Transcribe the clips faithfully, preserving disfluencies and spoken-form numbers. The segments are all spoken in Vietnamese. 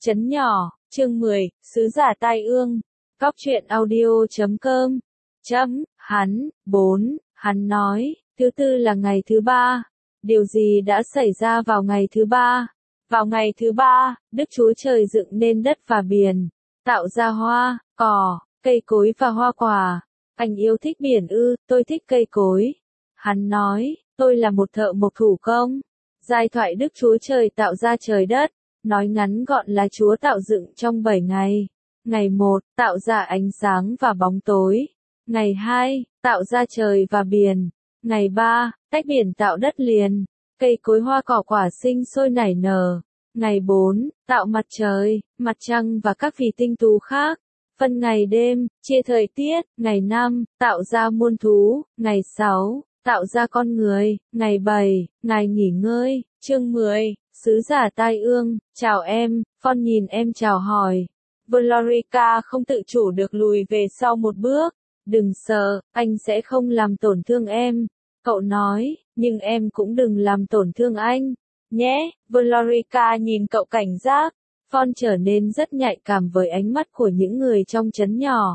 Chấn nhỏ, chương mười, sứ giả tai ương. Góc truyện audio chấm com. Chấm, hắn, bốn, hắn nói, thứ tư là ngày thứ ba. Điều gì đã xảy ra vào ngày thứ ba? Vào ngày thứ ba, Đức Chúa Trời dựng nên đất và biển, tạo ra hoa, cỏ, cây cối và hoa quả. Anh yêu thích biển ư, tôi thích cây cối. Hắn nói, tôi là một thợ mộc thủ công. Giai thoại Đức Chúa Trời tạo ra trời đất. Nói ngắn gọn là Chúa tạo dựng trong bảy ngày. Ngày một, tạo ra ánh sáng và bóng tối. Ngày hai, tạo ra trời và biển. Ngày ba, tách biển tạo đất liền. Cây cối hoa cỏ quả sinh sôi nảy nở. Ngày bốn, tạo mặt trời, mặt trăng và các vì tinh tú khác. Phân ngày đêm, chia thời tiết. Ngày năm, tạo ra muôn thú. Ngày sáu, tạo ra con người. Ngày bảy, ngày nghỉ ngơi. Chương mười. Sứ giả tai ương, chào em, Phong nhìn em chào hỏi. Valorica không tự chủ được lùi về sau một bước. Đừng sợ, anh sẽ không làm tổn thương em. Cậu nói, nhưng em cũng đừng làm tổn thương anh. Nhé, Valorica nhìn cậu cảnh giác. Phong trở nên rất nhạy cảm với ánh mắt của những người trong trấn nhỏ.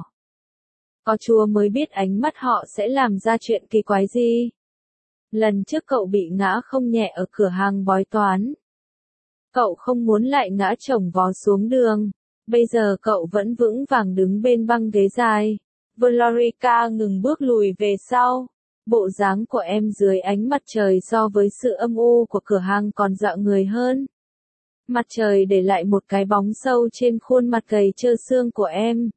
Có Chúa mới biết ánh mắt họ sẽ làm ra chuyện kỳ quái gì. Lần trước cậu bị ngã không nhẹ ở cửa hàng bói toán. Cậu không muốn lại ngã chồng vó xuống đường. Bây giờ cậu vẫn vững vàng đứng bên băng ghế dài. Valorica ngừng bước lùi về sau. Bộ dáng của em dưới ánh mặt trời so với sự âm u của cửa hàng còn dọa người hơn. Mặt trời để lại một cái bóng sâu trên khuôn mặt gầy trơ xương của em.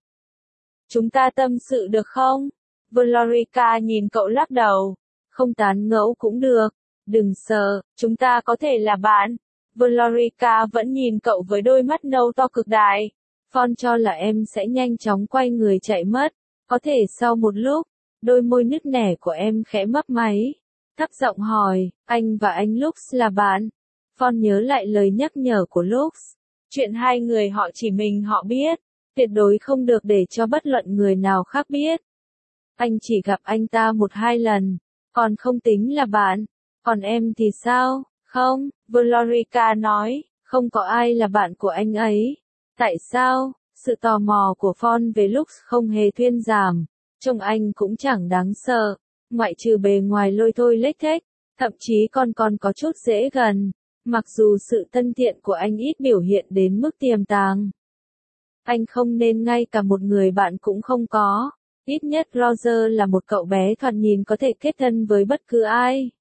Chúng ta tâm sự được không? Valorica nhìn cậu lắc đầu. Không tán ngẫu cũng được. Đừng sợ, chúng ta có thể là bạn. Valorica vẫn nhìn cậu với đôi mắt nâu to cực đại. Phong cho là em sẽ nhanh chóng quay người chạy mất. Có thể sau một lúc, đôi môi nứt nẻ của em khẽ mấp máy. Thấp giọng hỏi, anh và anh Lux là bạn. Phong nhớ lại lời nhắc nhở của Lux. Chuyện hai người họ chỉ mình họ biết. Tuyệt đối không được để cho bất luận người nào khác biết. Anh chỉ gặp anh ta một hai lần. Còn không tính là bạn. Còn em thì sao? Không, Valorica nói, không có ai là bạn của anh ấy. Tại sao? Sự tò mò của Phong về Lux không hề thuyên giảm. Trông anh cũng chẳng đáng sợ. Ngoại trừ bề ngoài lôi thôi lếch thếch. Thậm chí còn còn có chút dễ gần. Mặc dù sự thân thiện của anh ít biểu hiện đến mức tiềm tàng. Anh không nên ngay cả một người bạn cũng không có. Ít nhất Roger là một cậu bé thoạt nhìn có thể kết thân với bất cứ ai.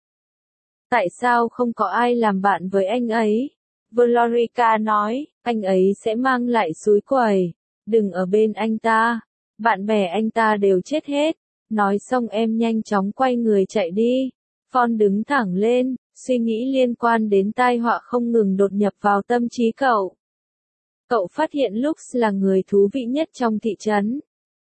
Tại sao không có ai làm bạn với anh ấy? Valorica nói, anh ấy sẽ mang lại xúi quẩy. Đừng ở bên anh ta. Bạn bè anh ta đều chết hết. Nói xong em nhanh chóng quay người chạy đi. Phong đứng thẳng lên, suy nghĩ liên quan đến tai họa không ngừng đột nhập vào tâm trí cậu. Cậu phát hiện Lux là người thú vị nhất trong thị trấn.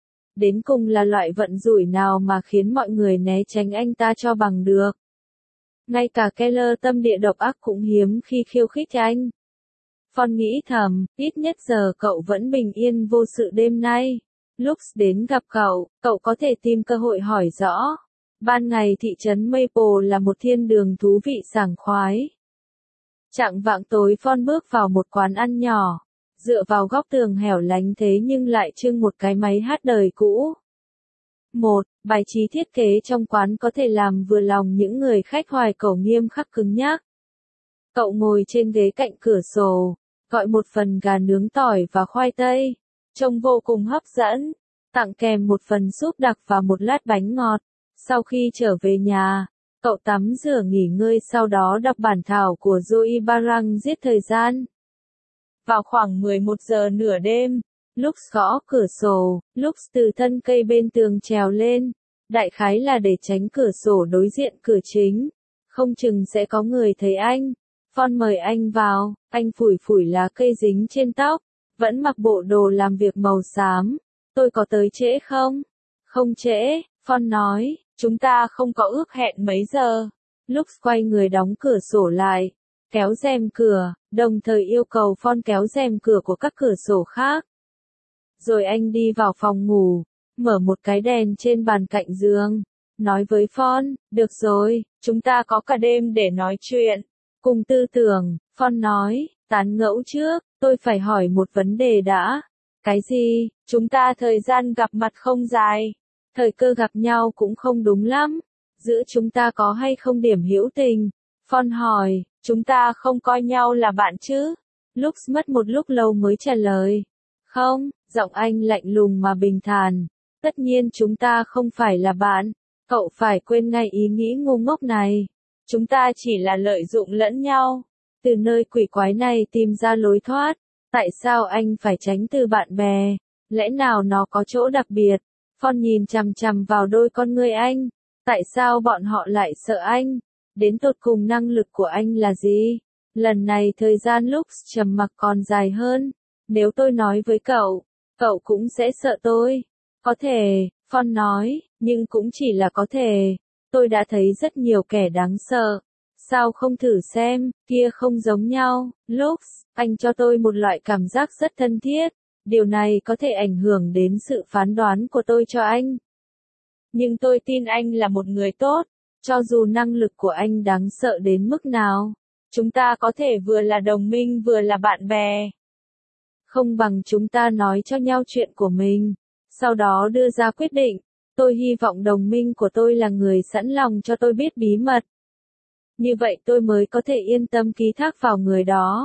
Đến cùng là loại vận rủi nào mà khiến mọi người né tránh anh ta cho bằng được. Ngay cả Keller tâm địa độc ác cũng hiếm khi khiêu khích anh. Phong nghĩ thầm, ít nhất giờ cậu vẫn bình yên vô sự đêm nay. Lux đến gặp cậu, cậu có thể tìm cơ hội hỏi rõ. Ban ngày thị trấn Maple là một thiên đường thú vị sảng khoái. Chạng vạng tối Phong bước vào một quán ăn nhỏ. Dựa vào góc tường hẻo lánh thế nhưng lại trưng một cái máy hát đời cũ. Một, bài trí thiết kế trong quán có thể làm vừa lòng những người khách hoài cổ nghiêm khắc cứng nhắc. Cậu ngồi trên ghế cạnh cửa sổ, gọi một phần gà nướng tỏi và khoai tây, trông vô cùng hấp dẫn, tặng kèm một phần súp đặc và một lát bánh ngọt. Sau khi trở về nhà, cậu tắm rửa nghỉ ngơi sau đó đọc bản thảo của Joey Barang giết thời gian. Vào khoảng mười một giờ nửa đêm, Lux gõ cửa sổ, Lux từ thân cây bên tường trèo lên, đại khái là để tránh cửa sổ đối diện cửa chính, không chừng sẽ có người thấy anh. Phong mời anh vào, anh phủi phủi lá cây dính trên tóc, vẫn mặc bộ đồ làm việc màu xám. Tôi có tới trễ không? Không trễ, Phong nói, chúng ta không có ước hẹn mấy giờ. Lux quay người đóng cửa sổ lại, kéo rèm cửa, đồng thời yêu cầu Phong kéo rèm cửa của các cửa sổ khác. Rồi anh đi vào phòng ngủ, mở một cái đèn trên bàn cạnh giường, nói với Phong, được rồi, chúng ta có cả đêm để nói chuyện. Cùng tư tưởng, Phong nói, tán ngẫu trước, Tôi phải hỏi một vấn đề đã. Cái gì? Chúng ta thời gian gặp mặt không dài. Thời cơ gặp nhau cũng không đúng lắm. Giữa chúng ta có hay không điểm hữu tình? Phong hỏi, chúng ta không coi nhau là bạn chứ? Lux mất một lúc lâu mới trả lời. Không, giọng anh lạnh lùng mà bình thản. Tất nhiên chúng ta không phải là bạn. Cậu phải quên ngay ý nghĩ ngu ngốc này. Chúng ta chỉ là lợi dụng lẫn nhau. Từ nơi quỷ quái này tìm ra lối thoát. Tại sao anh phải tránh từ bạn bè? Lẽ nào nó có chỗ đặc biệt? Phong nhìn chằm chằm vào đôi con ngươi anh. Tại sao bọn họ lại sợ anh? Đến tột cùng năng lực của anh là gì? Lần này thời gian Lux trầm mặc còn dài hơn. Nếu tôi nói với cậu, cậu cũng sẽ sợ tôi. Có thể, Phong nói, nhưng cũng chỉ là có thể. Tôi đã thấy rất nhiều kẻ đáng sợ. Sao không thử xem, kia không giống nhau. Lux, anh cho tôi một loại cảm giác rất thân thiết. Điều này có thể ảnh hưởng đến sự phán đoán của tôi cho anh. Nhưng tôi tin anh là một người tốt. Cho dù năng lực của anh đáng sợ đến mức nào, chúng ta có thể vừa là đồng minh vừa là bạn bè. Không bằng chúng ta nói cho nhau chuyện của mình, sau đó đưa ra quyết định. Tôi hy vọng đồng minh của tôi là người sẵn lòng cho tôi biết bí mật. Như vậy tôi mới có thể yên tâm ký thác vào người đó.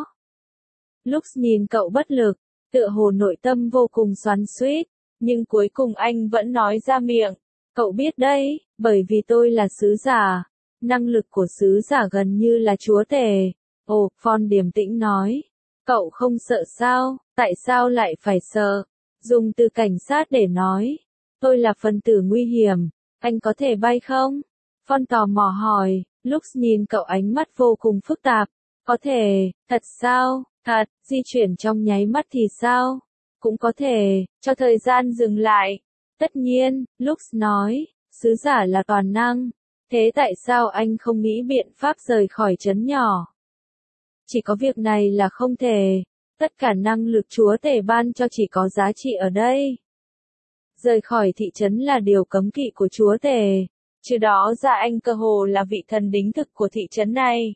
Lux nhìn cậu bất lực, tựa hồ nội tâm vô cùng xoắn xuýt, nhưng cuối cùng anh vẫn nói ra miệng. Cậu biết đấy, bởi vì tôi là sứ giả. Năng lực của sứ giả gần như là chúa tể. Ồ, Phong điềm tĩnh nói. Cậu không sợ sao? Tại sao lại phải sợ? Dùng từ cảnh sát để nói. Tôi là phần tử nguy hiểm. Anh có thể bay không? Phong tò mò hỏi. Lux nhìn cậu ánh mắt vô cùng phức tạp. Có thể, thật sao? Thật, di chuyển trong nháy mắt thì sao? Cũng có thể, cho thời gian dừng lại. Tất nhiên, Lux nói, sứ giả là toàn năng. Thế tại sao anh không nghĩ biện pháp rời khỏi trấn nhỏ? Chỉ có việc này là không thể. Tất cả năng lực chúa tể ban cho chỉ có giá trị ở đây. Rời khỏi thị trấn là điều cấm kỵ của chúa tể. Trừ đó ra anh cơ hồ là vị thần đính thực của thị trấn này.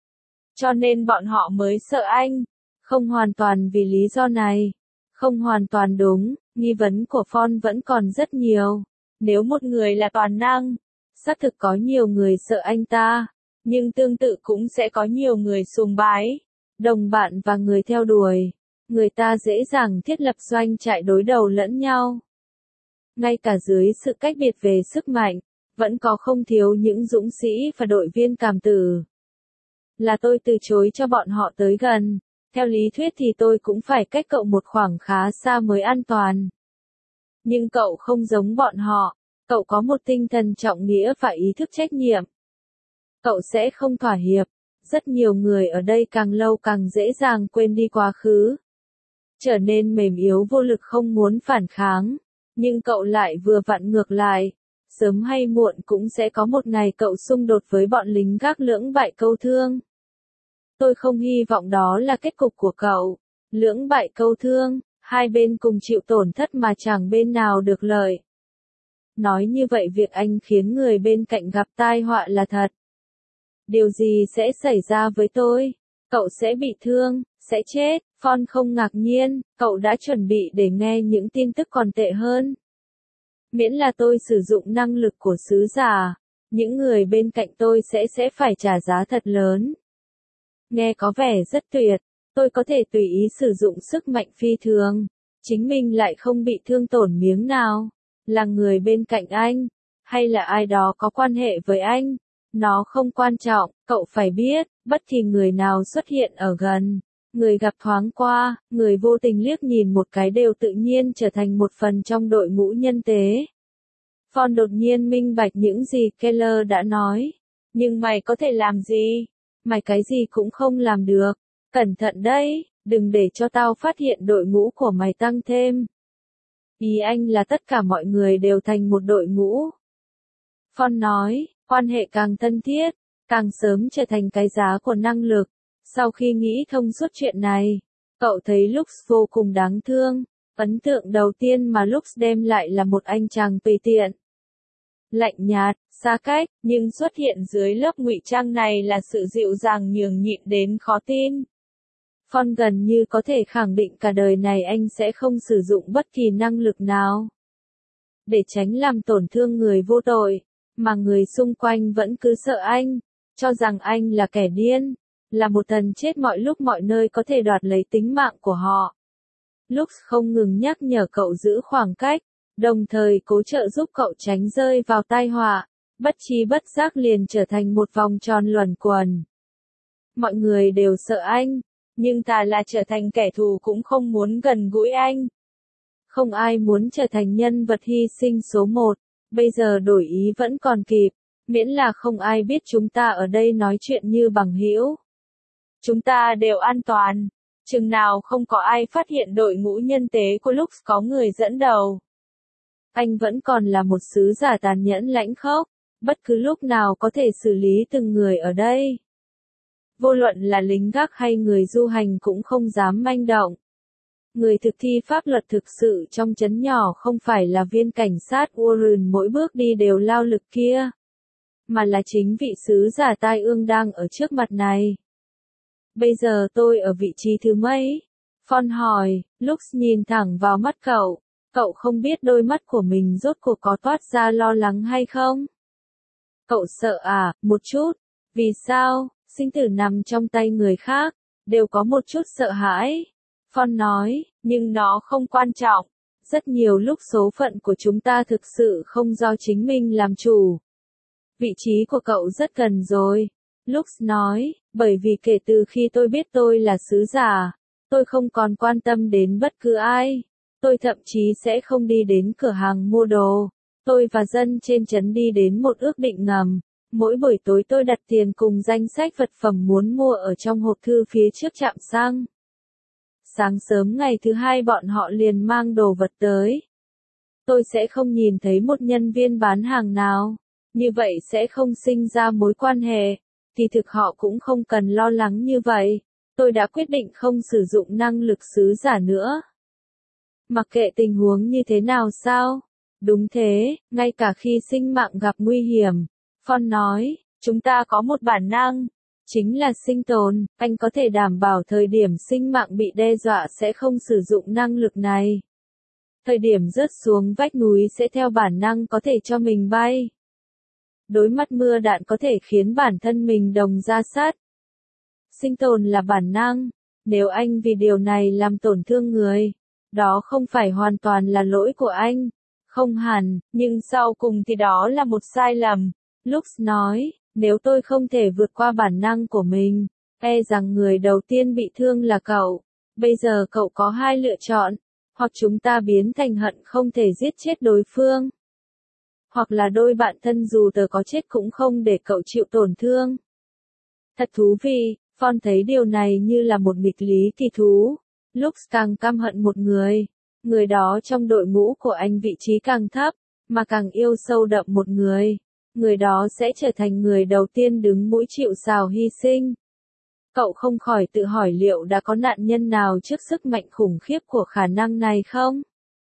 Cho nên bọn họ mới sợ anh. Không hoàn toàn vì lý do này. Không hoàn toàn đúng, nghi vấn của Phong vẫn còn rất nhiều. Nếu một người là toàn năng, xác thực có nhiều người sợ anh ta. Nhưng tương tự cũng sẽ có nhiều người sùng bái, đồng bạn và người theo đuổi. Người ta dễ dàng thiết lập doanh trại đối đầu lẫn nhau. Ngay cả dưới sự cách biệt về sức mạnh, vẫn có không thiếu những dũng sĩ và đội viên cảm tử. Là tôi từ chối cho bọn họ tới gần. Theo lý thuyết thì tôi cũng phải cách cậu một khoảng khá xa mới an toàn. Nhưng cậu không giống bọn họ. Cậu có một tinh thần trọng nghĩa và ý thức trách nhiệm. Cậu sẽ không thỏa hiệp. Rất nhiều người ở đây càng lâu càng dễ dàng quên đi quá khứ. Trở nên mềm yếu vô lực không muốn phản kháng. Nhưng cậu lại vừa vặn ngược lại. Sớm hay muộn cũng sẽ có một ngày cậu xung đột với bọn lính gác lưỡng bại câu thương. Tôi không hy vọng đó là kết cục của cậu. Lưỡng bại câu thương, hai bên cùng chịu tổn thất mà chẳng bên nào được lợi. Nói như vậy việc anh khiến người bên cạnh gặp tai họa là thật. Điều gì sẽ xảy ra với tôi? Cậu sẽ bị thương, sẽ chết. Phong không ngạc nhiên, cậu đã chuẩn bị để nghe những tin tức còn tệ hơn. Miễn là tôi sử dụng năng lực của sứ giả, những người bên cạnh tôi sẽ sẽ phải trả giá thật lớn. Nghe có vẻ rất tuyệt, tôi có thể tùy ý sử dụng sức mạnh phi thường, chính mình lại không bị thương tổn miếng nào. Là người bên cạnh anh, hay là ai đó có quan hệ với anh, nó không quan trọng, cậu phải biết, bất kỳ người nào xuất hiện ở gần, người gặp thoáng qua, người vô tình liếc nhìn một cái đều tự nhiên trở thành một phần trong đội ngũ nhân tế. Phong đột nhiên minh bạch những gì Keller đã nói. Nhưng mày có thể làm gì? Mày cái gì cũng không làm được. Cẩn thận đấy, đừng để cho tao phát hiện đội ngũ của mày tăng thêm. Ý anh là tất cả mọi người đều thành một đội ngũ. Phong nói, quan hệ càng thân thiết, càng sớm trở thành cái giá của năng lực. Sau khi nghĩ thông suốt chuyện này, cậu thấy Lux vô cùng đáng thương. Ấn tượng đầu tiên mà Lux đem lại là một anh chàng tùy tiện, lạnh nhạt, xa cách, nhưng xuất hiện dưới lớp ngụy trang này là sự dịu dàng nhường nhịn đến khó tin. Phong gần như có thể khẳng định cả đời này anh sẽ không sử dụng bất kỳ năng lực nào để tránh làm tổn thương người vô tội, mà người xung quanh vẫn cứ sợ anh, cho rằng anh là kẻ điên, là một thần chết mọi lúc mọi nơi có thể đoạt lấy tính mạng của họ. Lux không ngừng nhắc nhở cậu giữ khoảng cách, đồng thời cố trợ giúp cậu tránh rơi vào tai họa, bất tri bất giác liền trở thành một vòng tròn luẩn quẩn. Mọi người đều sợ anh, nhưng thà là trở thành kẻ thù cũng không muốn gần gũi anh. Không ai muốn trở thành nhân vật hy sinh số một, bây giờ đổi ý vẫn còn kịp, miễn là không ai biết chúng ta ở đây nói chuyện như bằng hữu. Chúng ta đều an toàn, chừng nào không có ai phát hiện đội ngũ nhân tế của Lux có người dẫn đầu. Anh vẫn còn là một sứ giả tàn nhẫn lãnh khốc, bất cứ lúc nào có thể xử lý từng người ở đây. Vô luận là lính gác hay người du hành cũng không dám manh động. Người thực thi pháp luật thực sự trong trấn nhỏ không phải là viên cảnh sát Warren mỗi bước đi đều lao lực kia, mà là chính vị sứ giả tai ương đang ở trước mặt này. Bây giờ tôi ở vị trí thứ mấy? Phong hỏi, Lux nhìn thẳng vào mắt cậu, cậu không biết đôi mắt của mình rốt cuộc có toát ra lo lắng hay không? Cậu sợ à, một chút, vì sao, sinh tử nằm trong tay người khác, đều có một chút sợ hãi. Phong nói, nhưng nó không quan trọng, rất nhiều lúc số phận của chúng ta thực sự không do chính mình làm chủ. Vị trí của cậu rất gần rồi, Lux nói, bởi vì kể từ khi tôi biết tôi là sứ giả, tôi không còn quan tâm đến bất cứ ai, tôi thậm chí sẽ không đi đến cửa hàng mua đồ, tôi và dân trên trấn đi đến một ước định ngầm. Mỗi buổi tối tôi đặt tiền cùng danh sách vật phẩm muốn mua ở trong hộp thư phía trước trạm xăng. Sáng sớm ngày thứ hai bọn họ liền mang đồ vật tới. Tôi sẽ không nhìn thấy một nhân viên bán hàng nào, như vậy sẽ không sinh ra mối quan hệ, thì thực họ cũng không cần lo lắng như vậy. Tôi đã quyết định không sử dụng năng lực sứ giả nữa. Mặc kệ tình huống như thế nào sao? Đúng thế, ngay cả khi sinh mạng gặp nguy hiểm. Phong nói, chúng ta có một bản năng, chính là sinh tồn, anh có thể đảm bảo thời điểm sinh mạng bị đe dọa sẽ không sử dụng năng lực này. Thời điểm rớt xuống vách núi sẽ theo bản năng có thể cho mình bay. Đối mặt mưa đạn có thể khiến bản thân mình đồng ra sát. Sinh tồn là bản năng, nếu anh vì điều này làm tổn thương người, đó không phải hoàn toàn là lỗi của anh, không hẳn, nhưng sau cùng thì đó là một sai lầm. Lux nói, nếu tôi không thể vượt qua bản năng của mình, e rằng người đầu tiên bị thương là cậu. Bây giờ cậu có hai lựa chọn, hoặc chúng ta biến thành hận không thể giết chết đối phương, hoặc là đôi bạn thân dù tớ có chết cũng không để cậu chịu tổn thương. Thật thú vị, Phong thấy điều này như là một nghịch lý kỳ thú. Lux càng căm hận một người, người đó trong đội ngũ của anh vị trí càng thấp, mà càng yêu sâu đậm một người. Người đó sẽ trở thành người đầu tiên đứng mũi chịu sào hy sinh. Cậu không khỏi tự hỏi liệu đã có nạn nhân nào trước sức mạnh khủng khiếp của khả năng này không?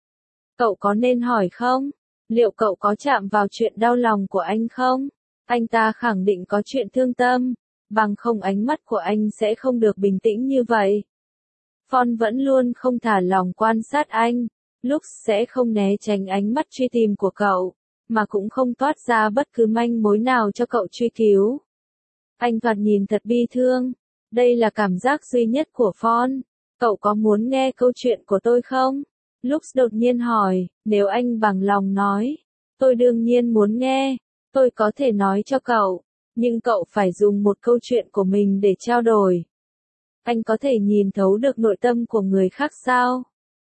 Cậu có nên hỏi không? Liệu cậu có chạm vào chuyện đau lòng của anh không? Anh ta khẳng định có chuyện thương tâm, bằng không ánh mắt của anh sẽ không được bình tĩnh như vậy. Phong vẫn luôn không thả lòng quan sát anh, Lux sẽ không né tránh ánh mắt truy tìm của cậu, mà cũng không toát ra bất cứ manh mối nào cho cậu truy cứu. Anh thoạt nhìn thật bi thương, đây là cảm giác duy nhất của Phong. Cậu có muốn nghe câu chuyện của tôi không? Lux đột nhiên hỏi, nếu anh bằng lòng nói, tôi đương nhiên muốn nghe, tôi có thể nói cho cậu, nhưng cậu phải dùng một câu chuyện của mình để trao đổi. Anh có thể nhìn thấu được nội tâm của người khác sao?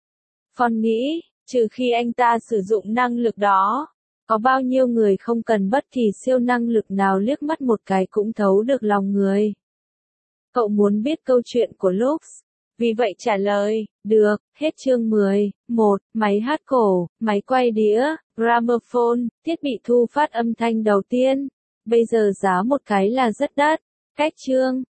Phong nghĩ, trừ khi anh ta sử dụng năng lực đó, có bao nhiêu người không cần bất kỳ siêu năng lực nào liếc mắt một cái cũng thấu được lòng người. Cậu muốn biết câu chuyện của Lux, vì vậy trả lời, được, hết chương mười, một, máy hát cổ, máy quay đĩa, gramophone, thiết bị thu phát âm thanh đầu tiên, bây giờ giá một cái là rất đắt, cách chương.